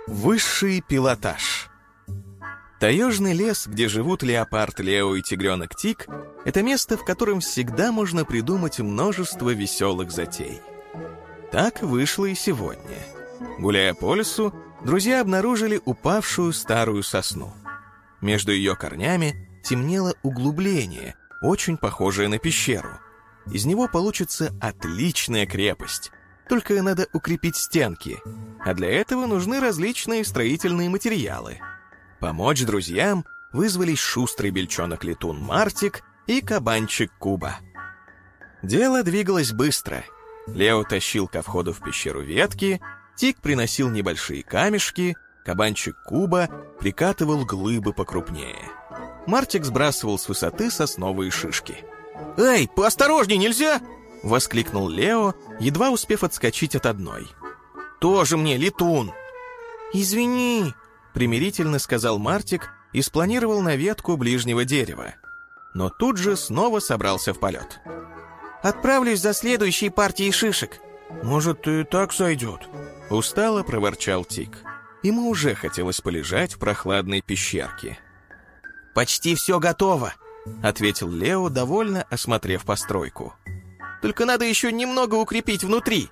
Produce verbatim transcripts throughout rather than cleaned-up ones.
Высший пилотаж. Таежный лес, где живут леопард Лео и тигренок Тик, это место, в котором всегда можно придумать множество веселых затей. Так вышло и сегодня. Гуляя по лесу, друзья обнаружили упавшую старую сосну. Между ее корнями темнело углубление, очень похожее на пещеру. Из него получится отличная крепость. Только надо укрепить стенки, а для этого нужны различные строительные материалы. Помочь друзьям вызвались шустрый бельчонок-летун Мартик и кабанчик Куба. Дело двигалось быстро. Лео тащил ко входу в пещеру ветки, Тик приносил небольшие камешки, кабанчик Куба прикатывал глыбы покрупнее. Мартик сбрасывал с высоты сосновые шишки. «Эй, поосторожней, нельзя!» — воскликнул Лео, едва успев отскочить от одной. «Тоже мне летун!» «Извини!» — примирительно сказал Мартик и спланировал на ветку ближнего дерева. Но тут же снова собрался в полет. «Отправлюсь за следующей партией шишек». «Может, и так сойдет?» — устало проворчал Тик. Ему уже хотелось полежать в прохладной пещерке. «Почти все готово», — ответил Лео, довольно осмотрев постройку. «Только надо еще немного укрепить внутри».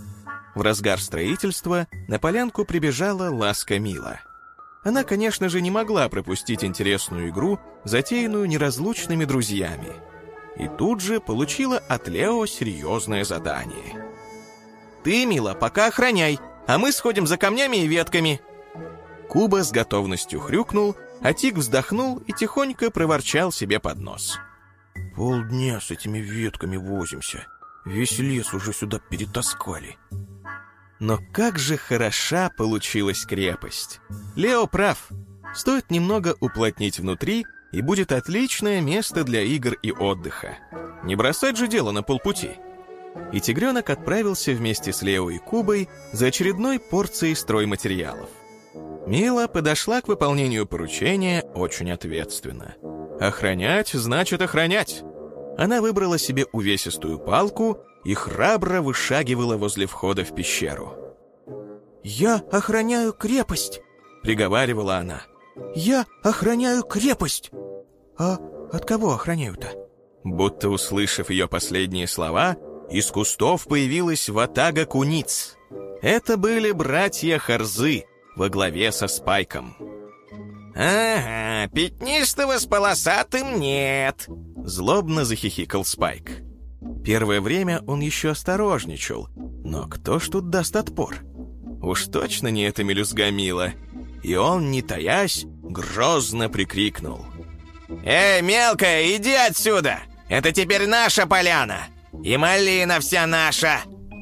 В разгар строительства на полянку прибежала Ласка Мила. Она, конечно же, не могла пропустить интересную игру, затеянную неразлучными друзьями. И тут же получила от Лео серьезное задание. «Ты, Мила, пока охраняй, а мы сходим за камнями и ветками». Куба с готовностью хрюкнул, а Тик вздохнул и тихонько проворчал себе под нос. «Полдня с этими ветками возимся. Весь лес уже сюда перетаскали». Но как же хороша получилась крепость. Лео прав. Стоит немного уплотнить внутри, и будет отличное место для игр и отдыха. Не бросать же дело на полпути. И тигренок отправился вместе с Лео и Кубой за очередной порцией стройматериалов. Мила подошла к выполнению поручения очень ответственно. Охранять значит охранять. Она выбрала себе увесистую палку и храбро вышагивала возле входа в пещеру. «Я охраняю крепость», — приговаривала она. «Я охраняю крепость». «А от кого охраняю-то?» Будто услышав ее последние слова, из кустов появилась ватага куниц. Это были братья Харзы во главе со Спайком. «Ага, пятнистого с полосатым нет», — злобно захихикал Спайк. Первое время он еще осторожничал, но кто ж тут даст отпор? Уж точно не эта мелюзга Мила. И он, не таясь, грозно прикрикнул: «Эй, мелкая, иди отсюда! Это теперь наша поляна! И малина вся наша!»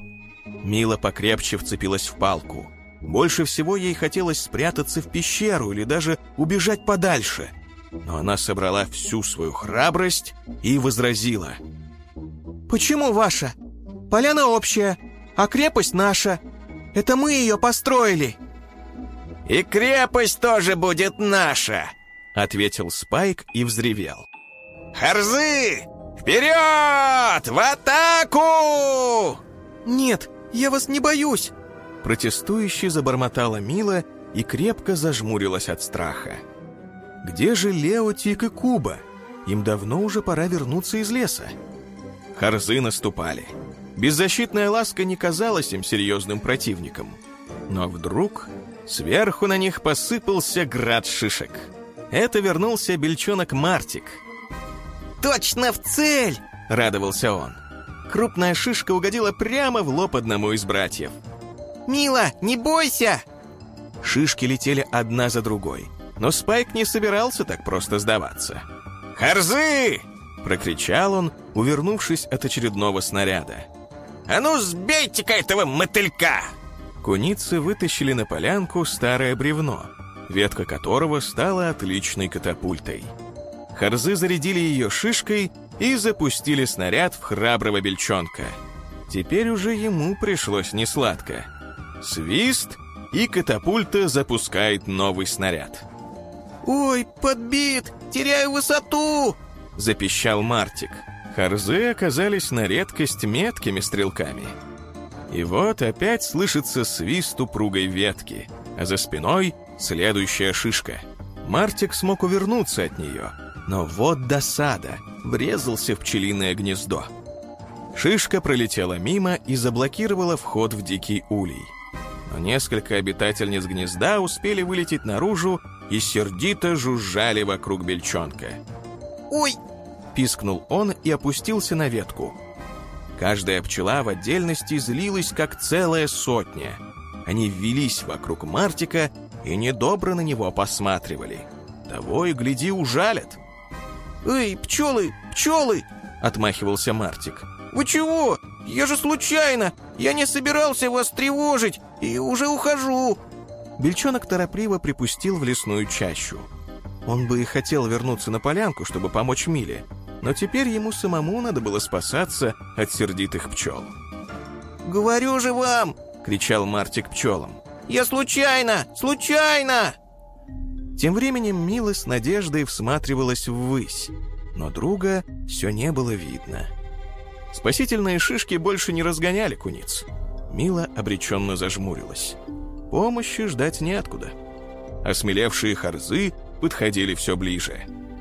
Мила покрепче вцепилась в палку. Больше всего ей хотелось спрятаться в пещеру или даже убежать подальше. Но она собрала всю свою храбрость и возразила: «Почему ваша? Поляна общая, а крепость наша. Это мы ее построили». «И крепость тоже будет наша», — ответил Спайк и взревел. «Харзы! Вперед! В атаку!» «Нет, я вас не боюсь!» Протестующе забормотала Мила и крепко зажмурилась от страха. Где же Лео, Тик и Куба? Им давно уже пора вернуться из леса. Харзы наступали. Беззащитная Ласка не казалась им серьезным противником. Но вдруг сверху на них посыпался град шишек. Это вернулся бельчонок Мартик. «Точно в цель!» — радовался он. Крупная шишка угодила прямо в лоб одному из братьев. «Мила, не бойся!» Шишки летели одна за другой, но Спайк не собирался так просто сдаваться. «Харзы!» — прокричал он, увернувшись от очередного снаряда. «А ну, сбейте-ка этого мотылька!» Куницы вытащили на полянку старое бревно, ветка которого стала отличной катапультой. Харзы зарядили ее шишкой и запустили снаряд в храброго бельчонка. Теперь уже ему пришлось несладко. Свист, и катапульта запускает новый снаряд. «Ой, подбит! Теряю высоту!» — запищал Мартик. Харзы оказались на редкость меткими стрелками. И вот опять слышится свист упругой ветки, а за спиной следующая шишка. Мартик смог увернуться от нее, но вот досада, врезался в пчелиное гнездо. Шишка пролетела мимо и заблокировала вход в дикий улей. Но несколько обитательниц гнезда успели вылететь наружу и сердито жужжали вокруг бельчонка. «Ой!» — пискнул он и опустился на ветку. Каждая пчела в отдельности злилась, как целая сотня. Они ввились вокруг Мартика и недобро на него посматривали. Того и гляди, ужалят. «Эй, пчелы, пчелы!» — отмахивался Мартик. «Вы чего? Я же случайно! Я не собирался вас тревожить и уже ухожу!» Бельчонок торопливо припустил в лесную чащу. Он бы и хотел вернуться на полянку, чтобы помочь Миле, но теперь ему самому надо было спасаться от сердитых пчел. «Говорю же вам!» — кричал Мартик пчелам. «Я случайно! Случайно!» Тем временем Мила с надеждой всматривалась ввысь, но друга все не было видно. Спасительные шишки больше не разгоняли куниц. Мила обреченно зажмурилась. Помощи ждать неоткуда. Осмелевшие харзы подходили все ближе.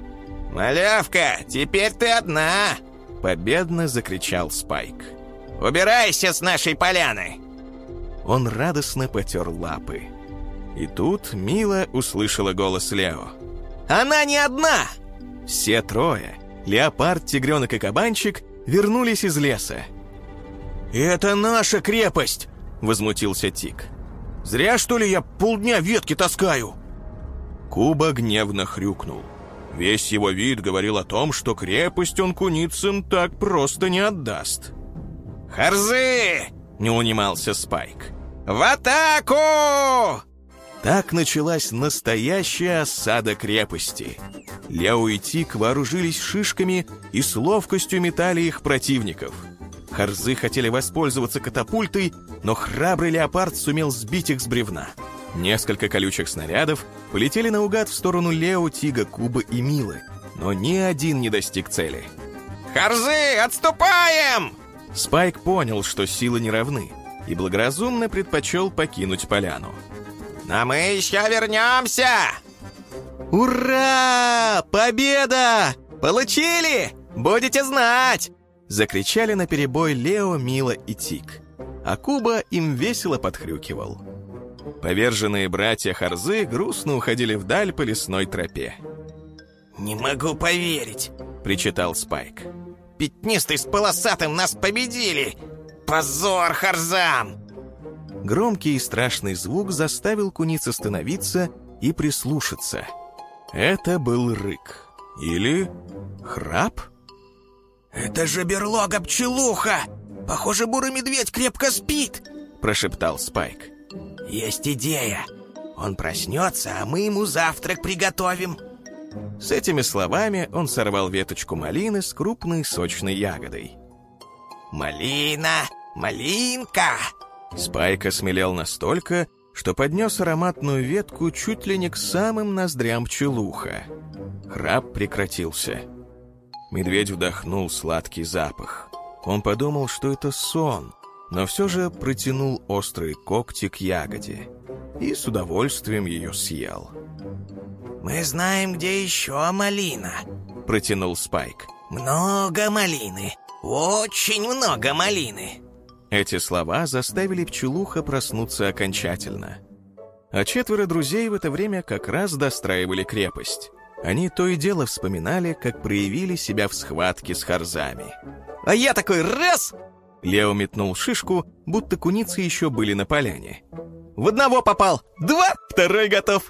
«Малявка, теперь ты одна!» — победно закричал Спайк. «Убирайся с нашей поляны!» Он радостно потер лапы. И тут Мила услышала голос Лео. «Она не одна!» Все трое — леопард, тигренок и кабанчик — вернулись из леса. «Это наша крепость!» — возмутился Тик. «Зря, что ли, я полдня ветки таскаю?» Куба гневно хрюкнул. Весь его вид говорил о том, что крепость он куницам так просто не отдаст. «Харзы!» — не унимался Спайк. «В атаку!» Так началась настоящая осада крепости. Лео и Тик вооружились шишками и с ловкостью метали их противников. Харзы хотели воспользоваться катапультой, но храбрый леопард сумел сбить их с бревна. Несколько колючих снарядов полетели наугад в сторону Лео, Тига, Куба и Милы, но ни один не достиг цели. «Харзы, отступаем!» Спайк понял, что силы не равны, и благоразумно предпочел покинуть поляну. «Но мы еще вернемся!» «Ура! Победа! Получили! Будете знать!» Закричали наперебой Лео, Мила и Тик. А Куба им весело подхрюкивал. Поверженные братья Харзы грустно уходили вдаль по лесной тропе. «Не могу поверить!» — причитал Спайк. «Пятнистый с полосатым нас победили! Позор Харзам!» Громкий и страшный звук заставил куниц остановиться и прислушаться. Это был рык. Или храп? «Это же берлога-пчелуха! Похоже, бурый медведь крепко спит!» — прошептал Спайк. «Есть идея! Он проснется, а мы ему завтрак приготовим!» С этими словами он сорвал веточку малины с крупной сочной ягодой. «Малина! Малинка!» Спайк осмелел настолько, что поднес ароматную ветку чуть ли не к самым ноздрям пчелуха. Храп прекратился. Медведь вдохнул сладкий запах. Он подумал, что это сон, но все же протянул острые когти к ягоде и с удовольствием ее съел. «Мы знаем, где еще малина», — протянул Спайк. «Много малины, очень много малины». Эти слова заставили пчелуха проснуться окончательно. А четверо друзей в это время как раз достраивали крепость. Они то и дело вспоминали, как проявили себя в схватке с харзами. «А я такой раз!» Лео метнул шишку, будто куницы еще были на поляне. «В одного попал! Два! Второй готов!»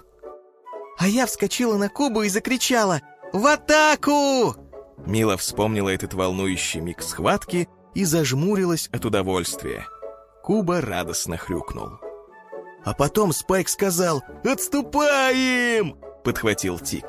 А я вскочила на Кубу и закричала: «В атаку!» Мила вспомнила этот волнующий миг схватки и зажмурилась от удовольствия. Куба радостно хрюкнул. А потом Спайк сказал: «Отступаем!» — подхватил Тик.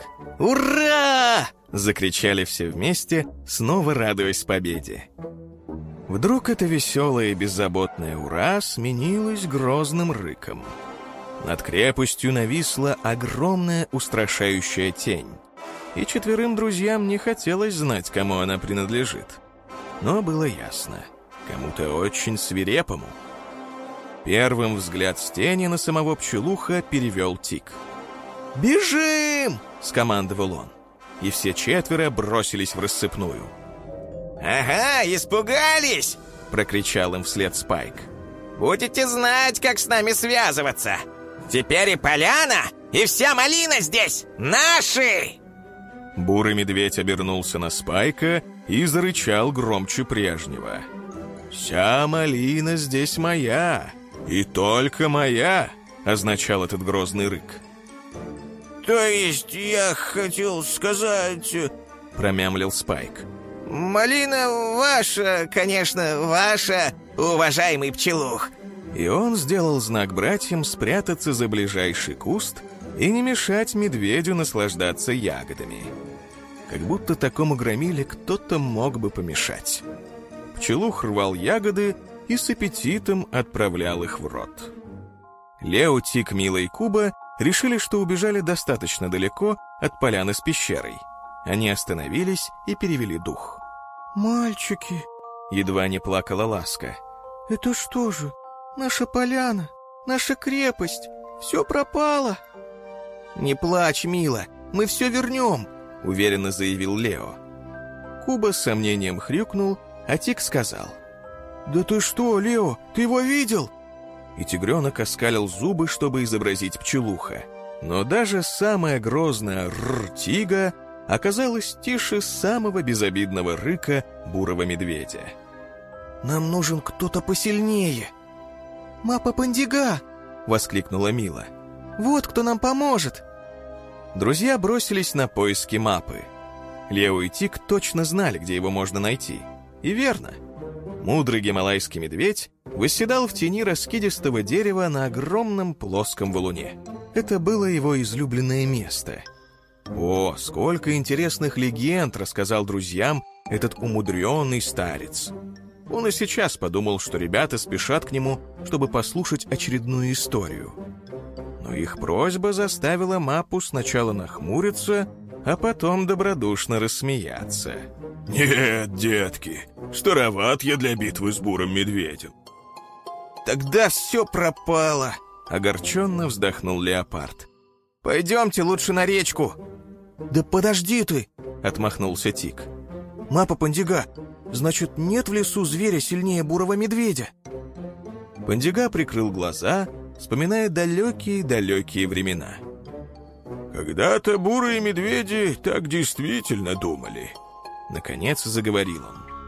«Ура!» — закричали все вместе, снова радуясь победе. Вдруг это веселое и беззаботное «ура» сменилось грозным рыком. Над крепостью нависла огромная устрашающая тень, и четверым друзьям не хотелось знать, кому она принадлежит. Но было ясно — кому-то очень свирепому. Первым взгляд с тени на самого Пчелуха перевел Тик. «Бежим!» — скомандовал он. И все четверо бросились в рассыпную. «Ага, испугались!» — прокричал им вслед Спайк. «Будете знать, как с нами связываться! Теперь и поляна, и вся малина здесь наши!» Бурый медведь обернулся на Спайка и зарычал громче прежнего. «Вся малина здесь моя, и только моя!» — означал этот грозный рык. «То есть я хотел сказать...» — промямлил Спайк. «Малина ваша, конечно, ваша, уважаемый Пчелух!» И он сделал знак братьям спрятаться за ближайший куст и не мешать медведю наслаждаться ягодами. Как будто такому громиле кто-то мог бы помешать. Пчелух рвал ягоды и с аппетитом отправлял их в рот. Лео, Тик, Мила и Куба решили, что убежали достаточно далеко от поляны с пещерой. Они остановились и перевели дух. «Мальчики!» — едва не плакала Ласка. «Это что же? Наша поляна, наша крепость, все пропало!» «Не плачь, Мила, мы все вернем!» — уверенно заявил Лео. Куба с сомнением хрюкнул, а Тик сказал. «Да ты что, Лео, ты его видел?» И тигренок оскалил зубы, чтобы изобразить Пчелуха. Но даже самая грозная «р-тига» оказалась тише самого безобидного рыка бурого медведя. «Нам нужен кто-то посильнее!» «Мапа-Пандига!» — воскликнула Мила. «Вот кто нам поможет!» Друзья бросились на поиски Мапы. Лео и Тик точно знали, где его можно найти. И верно. Мудрый гималайский медведь восседал в тени раскидистого дерева на огромном плоском валуне. Это было его излюбленное место. О, сколько интересных легенд рассказал друзьям этот умудренный старец. Он и сейчас подумал, что ребята спешат к нему, чтобы послушать очередную историю. Но их просьба заставила Мапу сначала нахмуриться, а потом добродушно рассмеяться. «Нет, детки, староват я для битвы с бурым медведем». «Тогда все пропало!» — огорченно вздохнул леопард. «Пойдемте лучше на речку!» «Да подожди ты!» — отмахнулся Тик. «Мапа-Пандига, значит, нет в лесу зверя сильнее бурого медведя?» Пандига прикрыл глаза, вспоминая далекие-далекие времена. «Когда-то бурые медведи так действительно думали», — наконец заговорил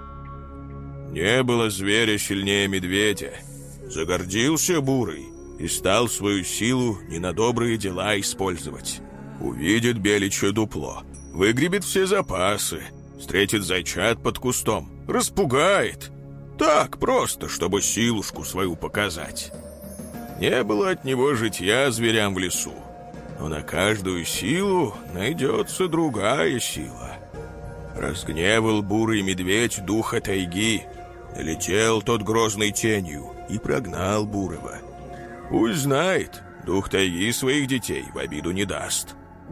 он. «Не было зверя сильнее медведя. Загордился бурый и стал свою силу не на добрые дела использовать. Увидит беличье дупло, выгребет все запасы, встретит зайчат под кустом, распугает. Так просто, чтобы силушку свою показать. Не было от него житья зверям в лесу, но на каждую силу найдется другая сила. Разгневал бурый медведь духа тайги, налетел тот грозной тенью и прогнал бурого. Пусть знает, дух тайги своих детей в обиду не даст».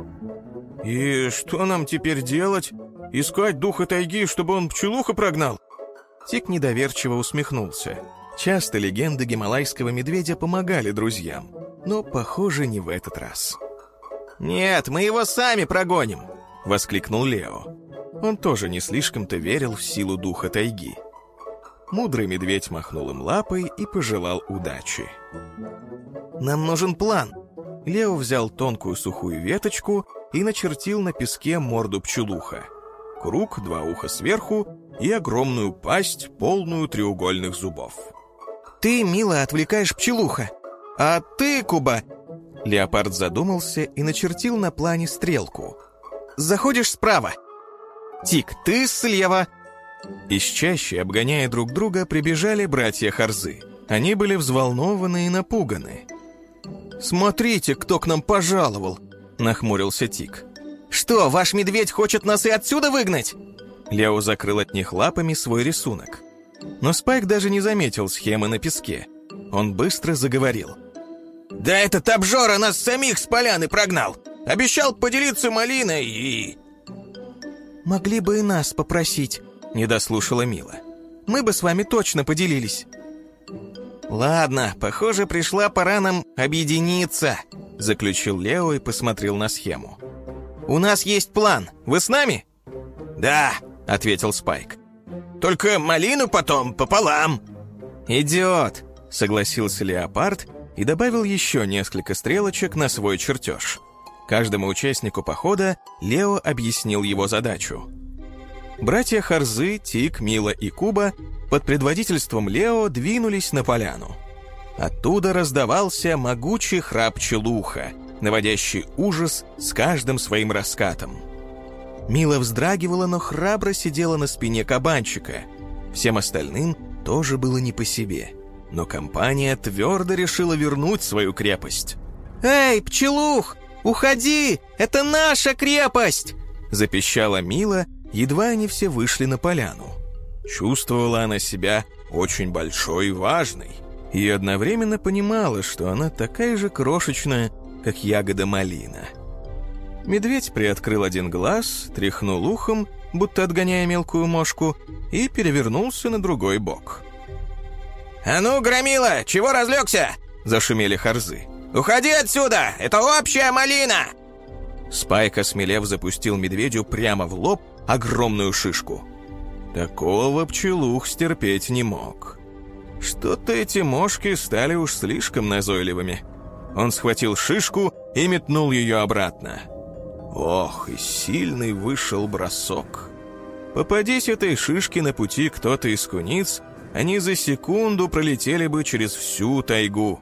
«И что нам теперь делать? Искать духа тайги, чтобы он Пчелуха прогнал?» Тик недоверчиво усмехнулся. Часто легенды гималайского медведя помогали друзьям, но, похоже, не в этот раз. «Нет, мы его сами прогоним!» — воскликнул Лео. Он тоже не слишком-то верил в силу духа тайги. Мудрый медведь махнул им лапой и пожелал удачи. «Нам нужен план!» Лео взял тонкую сухую веточку и начертил на песке морду Пчелуха. Круг, два уха сверху и огромную пасть, полную треугольных зубов. «Ты, Мила, отвлекаешь Пчелуха, а ты, Куба...» Леопард задумался и начертил на плане стрелку. «Заходишь справа. Тик, ты слева». Из чащи, обгоняя друг друга, прибежали братья Харзы. Они были взволнованы и напуганы. «Смотрите, кто к нам пожаловал!» — нахмурился Тик. «Что, ваш медведь хочет нас и отсюда выгнать?» Лео закрыл от них лапами свой рисунок. Но Спайк даже не заметил схемы на песке. Он быстро заговорил. «Да этот обжора нас самих с поляны прогнал! Обещал поделиться малиной и...» «Могли бы и нас попросить», — не дослушала Мила. «Мы бы с вами точно поделились». «Ладно, похоже, пришла пора нам объединиться», — заключил Лео и посмотрел на схему. «У нас есть план. Вы с нами?» «Да», — ответил Спайк. «Только малину потом пополам». «Идиот», — согласился Леопард и добавил еще несколько стрелочек на свой чертеж. Каждому участнику похода Лео объяснил его задачу. Братья Харзы, Тик, Мила и Куба под предводительством Лео двинулись на поляну. Оттуда раздавался могучий храп Пчелуха, наводящий ужас с каждым своим раскатом. Мила вздрагивала, но храбро сидела на спине кабанчика. Всем остальным тоже было не по себе, но компания твердо решила вернуть свою крепость. «Эй, Пчелух, уходи! Это наша крепость!» — запищала Мила, едва они все вышли на поляну. Чувствовала она себя очень большой и важной, и одновременно понимала, что она такая же крошечная, как ягода малина. Медведь приоткрыл один глаз, тряхнул ухом, будто отгоняя мелкую мошку, и перевернулся на другой бок. «А ну, громила, чего разлегся?» — зашумели Харзы. «Уходи отсюда! Это общая малина!» Спайк, осмелев, запустил медведю прямо в лоб огромную шишку. Такого Пчелух стерпеть не мог. Что-то эти мошки стали уж слишком назойливыми. Он схватил шишку и метнул ее обратно. Ох, и сильный вышел бросок. Попадись этой шишке на пути кто-то из куниц, они за секунду пролетели бы через всю тайгу.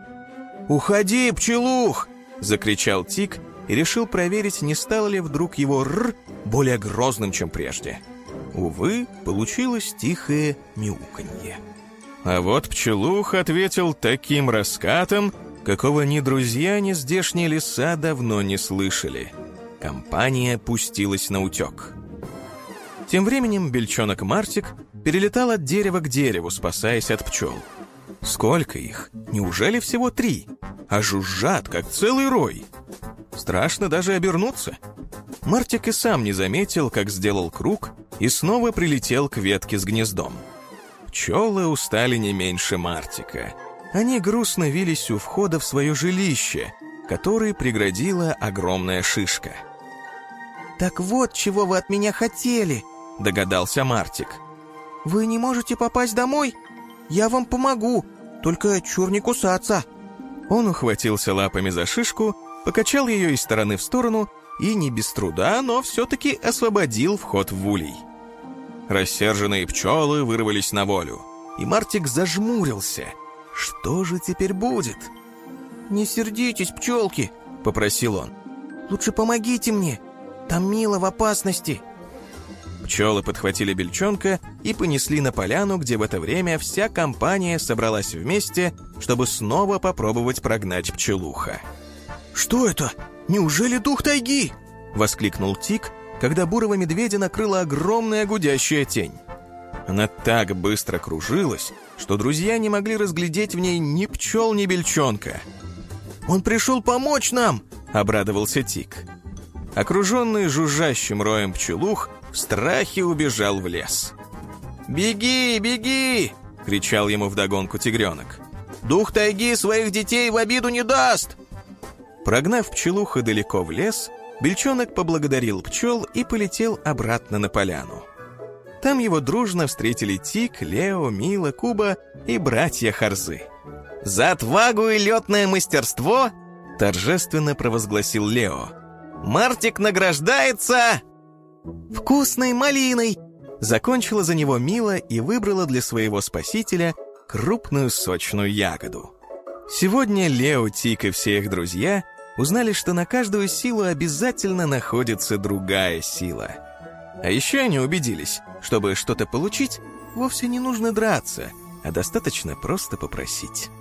«Уходи, Пчелух!» — закричал Тик и решил проверить, не стало ли вдруг его «р» более грозным, чем прежде. Увы, получилось тихое мяуканье. А вот Пчелух ответил таким раскатом, какого ни друзья, ни здешние леса давно не слышали. Компания пустилась наутек. Тем временем бельчонок Мартик перелетал от дерева к дереву, спасаясь от пчел. Сколько их? Неужели всего три? А жужжат, как целый рой. Страшно даже обернуться. Мартик и сам не заметил, как сделал круг и снова прилетел к ветке с гнездом. Пчелы устали не меньше Мартика. Они грустно вились у входа в свое жилище, которое преградила огромная шишка. «Так вот, чего вы от меня хотели», — догадался Мартик. «Вы не можете попасть домой? Я вам помогу, только чур не кусаться». Он ухватился лапами за шишку, покачал ее из стороны в сторону и не без труда, но все-таки освободил вход в улей. Рассерженные пчелы вырвались на волю, и Мартик зажмурился. Что же теперь будет? «Не сердитесь, пчелки», — попросил он. «Лучше помогите мне, там Мила в опасности». Пчелы подхватили бельчонка и понесли на поляну, где в это время вся компания собралась вместе, чтобы снова попробовать прогнать Пчелуха. «Что это? Неужели дух тайги?» — воскликнул Тик, когда бурого медведя накрыла огромная гудящая тень. Она так быстро кружилась, что друзья не могли разглядеть в ней ни пчел, ни бельчонка. «Он пришел помочь нам!» — обрадовался Тик. Окруженный жужжащим роем Пчелух в страхе убежал в лес. «Беги, беги!» — кричал ему вдогонку тигренок. «Дух тайги своих детей в обиду не даст!» Прогнав Пчелуха далеко в лес, бельчонок поблагодарил пчел и полетел обратно на поляну. Там его дружно встретили Тик, Лео, Мила, Куба и братья Харзы. «За отвагу и летное мастерство!» — торжественно провозгласил Лео. «Мартик награждается...» «Вкусной малиной!» Закончила за него Мила и выбрала для своего спасителя крупную сочную ягоду. Сегодня Лео, Тик и все их друзья узнали, что на каждую силу обязательно находится другая сила. А еще они убедились, чтобы что-то получить, вовсе не нужно драться, а достаточно просто попросить.